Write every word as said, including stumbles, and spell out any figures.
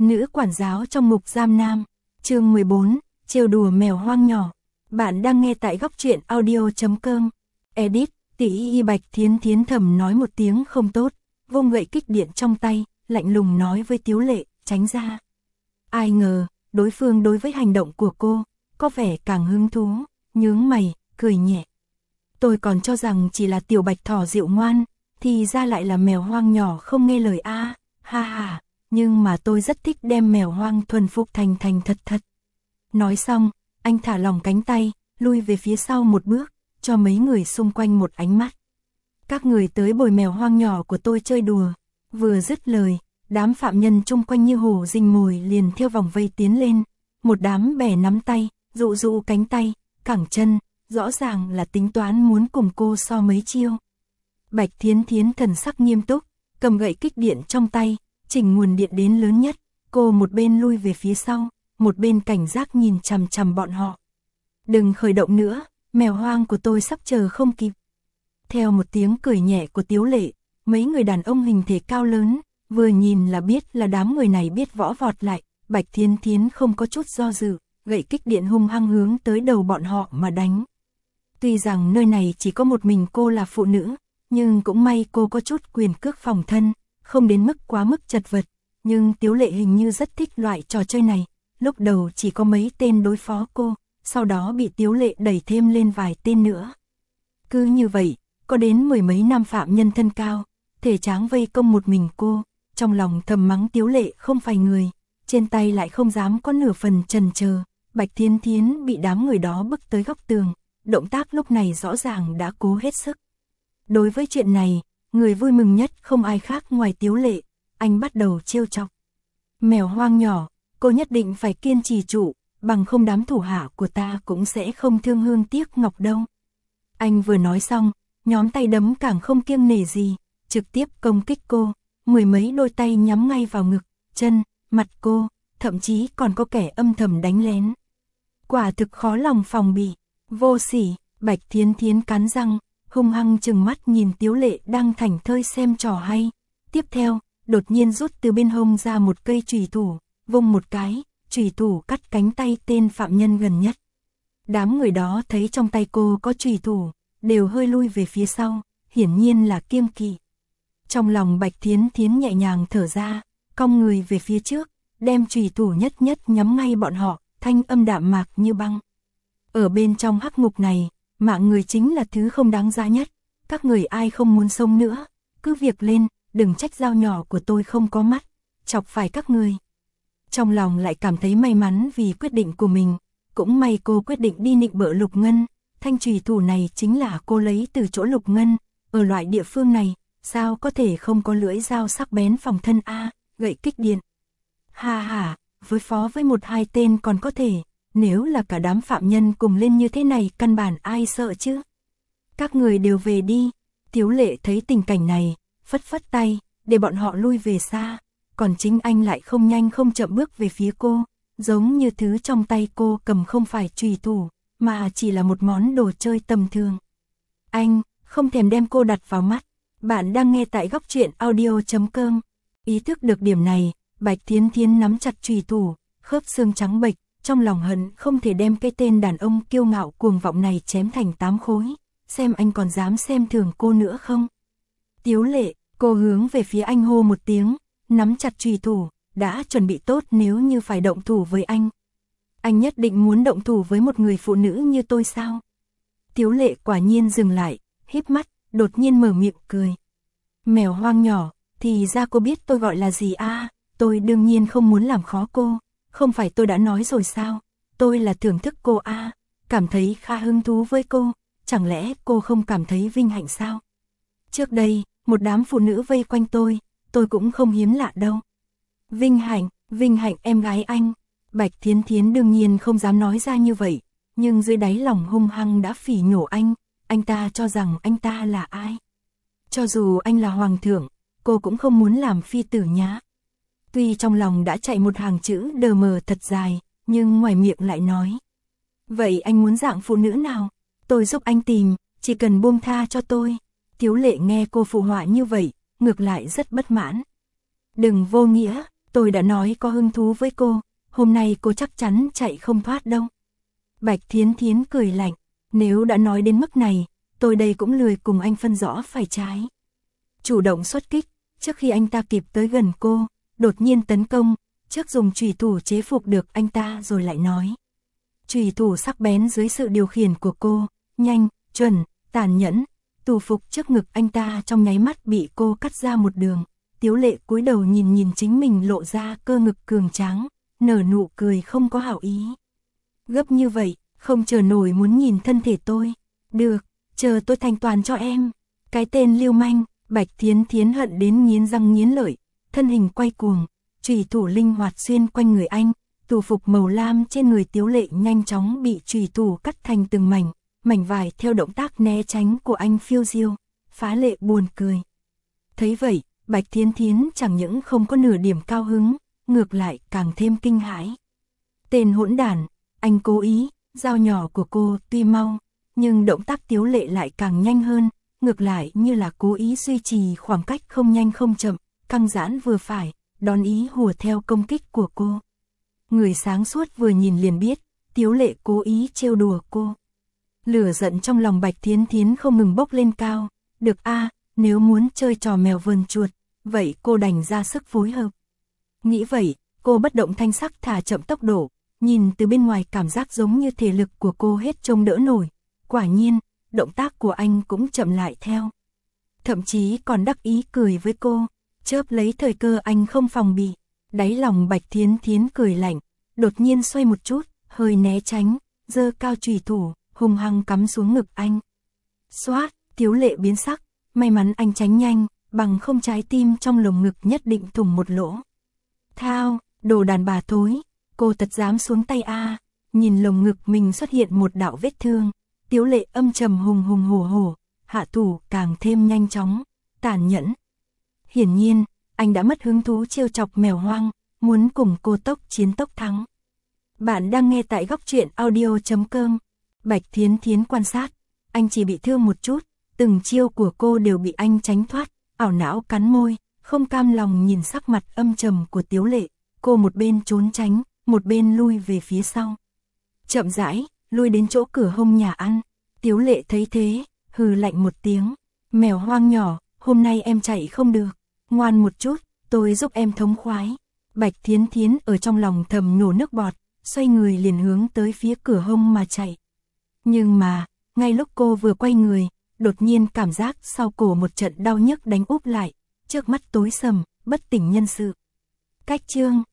Nữ quản giáo trong ngục giam nam, chương mười bốn, trêu đùa mèo hoang nhỏ. Bạn đang nghe tại góc truyện audio chấm com. Edit, tỷ y Bạch Thiến Thiến thầm nói một tiếng không tốt, vung gậy kích điện trong tay, lạnh lùng nói với Tiếu Lệ, tránh ra. Ai ngờ, đối phương đối với hành động của cô, có vẻ càng hứng thú, nhướng mày, cười nhẹ. Tôi còn cho rằng chỉ là tiểu bạch thỏ dịu ngoan, thì ra lại là mèo hoang nhỏ không nghe lời a, à, ha ha, nhưng mà tôi rất thích đem mèo hoang thuần phục thành thành thật thật. Nói xong, anh thả lỏng cánh tay, lui về phía sau một bước, cho mấy người xung quanh một ánh mắt. Các người tới bồi mèo hoang nhỏ của tôi chơi đùa. Vừa dứt lời, đám phạm nhân chung quanh như hổ rình mồi liền theo vòng vây tiến lên, một đám bè nắm tay, dụ dụ cánh tay, cẳng chân, rõ ràng là tính toán muốn cùng cô so mấy chiêu. Bạch Thiến Thiến thần sắc nghiêm túc, cầm gậy kích điện trong tay, chỉnh nguồn điện đến lớn nhất, cô một bên lui về phía sau, một bên cảnh giác nhìn chằm chằm bọn họ. Đừng khởi động nữa, mèo hoang của tôi sắp chờ không kịp. Theo một tiếng cười nhẹ của Tiếu Lệ, mấy người đàn ông hình thể cao lớn, vừa nhìn là biết là đám người này biết võ vọt lại, Bạch Thiến Thiến không có chút do dự, gậy kích điện hung hăng hướng tới đầu bọn họ mà đánh. Tuy rằng nơi này chỉ có một mình cô là phụ nữ, nhưng cũng may cô có chút quyền cước phòng thân, không đến mức quá mức chật vật, nhưng Tiếu Lệ hình như rất thích loại trò chơi này, lúc đầu chỉ có mấy tên đối phó cô, sau đó bị Tiếu Lệ đẩy thêm lên vài tên nữa. Cứ như vậy, có đến mười mấy nam phạm nhân thân cao, thể tráng vây công một mình cô, trong lòng thầm mắng Tiếu Lệ không phải người, trên tay lại không dám có nửa phần chần chờ. Bạch Thiến Thiến bị đám người đó bức tới góc tường, động tác lúc này rõ ràng đã cố hết sức. Đối với chuyện này, người vui mừng nhất không ai khác ngoài Tiếu Lệ, anh bắt đầu trêu chọc. Mèo hoang nhỏ, cô nhất định phải kiên trì trụ, bằng không đám thủ hạ của ta cũng sẽ không thương hương tiếc ngọc đâu. Anh vừa nói xong, nhóm tay đấm càng không kiêng nể gì, trực tiếp công kích cô, mười mấy đôi tay nhắm ngay vào ngực, chân, mặt cô, thậm chí còn có kẻ âm thầm đánh lén. Quả thực khó lòng phòng bị, vô sỉ. Bạch Thiến Thiến cắn răng, hung hăng chừng mắt nhìn Tiếu Lệ đang thảnh thơi xem trò hay. Tiếp theo, đột nhiên rút từ bên hông ra một cây chùy thủ, vung một cái, chùy thủ cắt cánh tay tên phạm nhân gần nhất. Đám người đó thấy trong tay cô có chùy thủ, đều hơi lui về phía sau, hiển nhiên là kiêng kỵ. Trong lòng Bạch Thiến Thiến nhẹ nhàng thở ra, cong người về phía trước, đem chùy thủ nhất nhất nhắm ngay bọn họ, thanh âm đạm mạc như băng. Ở bên trong hắc ngục này, mạng người chính là thứ không đáng giá nhất, các người ai không muốn sống nữa, cứ việc lên, đừng trách dao nhỏ của tôi không có mắt, chọc phải các người. Trong lòng lại cảm thấy may mắn vì quyết định của mình, cũng may cô quyết định đi nịnh bợ Lục Ngân, thanh chùy thủ này chính là cô lấy từ chỗ Lục Ngân, ở loại địa phương này, sao có thể không có lưỡi dao sắc bén phòng thân a, gậy kích điện. Ha ha, với phó với một hai tên còn có thể, nếu là cả đám phạm nhân cùng lên như thế này căn bản ai sợ chứ. Các người đều về đi. Tiếu Lệ thấy tình cảnh này, phất phất tay, để bọn họ lui về xa, còn chính anh lại không nhanh không chậm bước về phía cô, giống như thứ trong tay cô cầm không phải chùy thủ, mà chỉ là một món đồ chơi tầm thường. Anh, không thèm đem cô đặt vào mắt. Bạn đang nghe tại góc truyện audio chấm com. Ý thức được điểm này, Bạch Thiến Thiến nắm chặt chùy thủ, khớp xương trắng bệch, trong lòng hận không thể đem cái tên đàn ông kiêu ngạo cuồng vọng này chém thành tám khối, xem anh còn dám xem thường cô nữa không. Tiếu Lệ, cô hướng về phía anh hô một tiếng, nắm chặt chùy thủ, đã chuẩn bị tốt nếu như phải động thủ với anh. Anh nhất định muốn động thủ với một người phụ nữ như tôi sao? Tiếu Lệ quả nhiên dừng lại, híp mắt, đột nhiên mở miệng cười. Mèo hoang nhỏ, thì ra cô biết tôi gọi là gì à, tôi đương nhiên không muốn làm khó cô, không phải tôi đã nói rồi sao, tôi là thưởng thức cô à, cảm thấy khá hứng thú với cô, chẳng lẽ cô không cảm thấy vinh hạnh sao? Trước đây, một đám phụ nữ vây quanh tôi, tôi cũng không hiếm lạ đâu. Vinh hạnh, vinh hạnh em gái anh. Bạch Thiến Thiến đương nhiên không dám nói ra như vậy, nhưng dưới đáy lòng hung hăng đã phỉ nhổ anh, anh ta cho rằng anh ta là ai? Cho dù anh là hoàng thượng, cô cũng không muốn làm phi tử nhá. Tuy trong lòng đã chạy một hàng chữ đờ mờ thật dài, nhưng ngoài miệng lại nói. Vậy anh muốn dạng phụ nữ nào? Tôi giúp anh tìm, chỉ cần buông tha cho tôi. Tiếu Lệ nghe cô phụ họa như vậy, ngược lại rất bất mãn. Đừng vô nghĩa, Tôi đã nói có hứng thú với cô, hôm nay cô chắc chắn chạy không thoát đâu. Bạch Thiến Thiến cười lạnh, nếu đã nói đến mức này, tôi đây cũng lười cùng anh phân rõ phải trái. Chủ động xuất kích, trước khi anh ta kịp tới gần cô, đột nhiên tấn công, trước dùng chùy thủ chế phục được anh ta rồi lại nói. Chùy thủ sắc bén dưới sự điều khiển của cô, nhanh, chuẩn, tàn nhẫn, tù phục trước ngực anh ta trong nháy mắt bị cô cắt ra một đường. Tiếu Lệ cúi đầu nhìn nhìn chính mình lộ ra cơ ngực cường tráng, nở nụ cười không có hảo ý. Gấp như vậy, không chờ nổi muốn nhìn thân thể tôi. Được, chờ tôi thanh toàn cho em. Cái tên lưu manh, Bạch Thiến Thiến hận đến nghiến răng nghiến lợi, thân hình quay cuồng, chùy thủ linh hoạt xuyên quanh người anh, tù phục màu lam trên người Tiếu Lệ nhanh chóng bị chùy thủ cắt thành từng mảnh, mảnh vải theo động tác né tránh của anh phiêu diêu, phá lệ buồn cười. Thấy vậy, Bạch Thiến Thiến chẳng những không có nửa điểm cao hứng, ngược lại càng thêm kinh hãi. Tên hỗn đản, anh cố ý, dao nhỏ của cô tuy mau, nhưng động tác Tiếu Lệ lại càng nhanh hơn, ngược lại như là cố ý duy trì khoảng cách không nhanh không chậm, căng giãn vừa phải, đón ý hùa theo công kích của cô. Người sáng suốt vừa nhìn liền biết, Tiếu Lệ cố ý trêu đùa cô. Lửa giận trong lòng Bạch Thiến Thiến không ngừng bốc lên cao, được a, nếu muốn chơi trò mèo vờn chuột, vậy cô đành ra sức phối hợp. Nghĩ vậy, cô bất động thanh sắc thả chậm tốc độ, nhìn từ bên ngoài cảm giác giống như thể lực của cô hết trông đỡ nổi. Quả nhiên, động tác của anh cũng chậm lại theo. Thậm chí còn đắc ý cười với cô, chớp lấy thời cơ anh không phòng bị. Đáy lòng Bạch Thiến Thiến cười lạnh, đột nhiên xoay một chút, hơi né tránh, giơ cao chùy thủ, hung hăng cắm xuống ngực anh. Xoát, Tiếu Lệ biến sắc, may mắn anh tránh nhanh, bằng không trái tim trong lồng ngực nhất định thủng một lỗ. Thao, đồ đàn bà thối, cô thật dám xuống tay a. Nhìn lồng ngực mình xuất hiện một đạo vết thương, Tiếu Lệ âm trầm hùng hùng hổ hổ, hạ thủ càng thêm nhanh chóng, tàn nhẫn. Hiển nhiên, anh đã mất hứng thú trêu chọc mèo hoang, muốn cùng cô tốc chiến tốc thắng. Bạn đang nghe tại góc truyện audio chấm com. Bạch Thiến Thiến quan sát, anh chỉ bị thương một chút, từng chiêu của cô đều bị anh tránh thoát, ảo não cắn môi, không cam lòng nhìn sắc mặt âm trầm của Tiếu Lệ, cô một bên trốn tránh, một bên lui về phía sau. Chậm rãi, lui đến chỗ cửa hông nhà ăn, Tiếu Lệ thấy thế, hừ lạnh một tiếng, mèo hoang nhỏ, hôm nay em chạy không được, ngoan một chút, tôi giúp em thống khoái. Bạch Thiến Thiến ở trong lòng thầm nhổ nước bọt, xoay người liền hướng tới phía cửa hông mà chạy. Nhưng mà, ngay lúc cô vừa quay người, đột nhiên cảm giác sau cổ một trận đau nhức đánh úp lại, trước mắt tối sầm, bất tỉnh nhân sự. Cách chương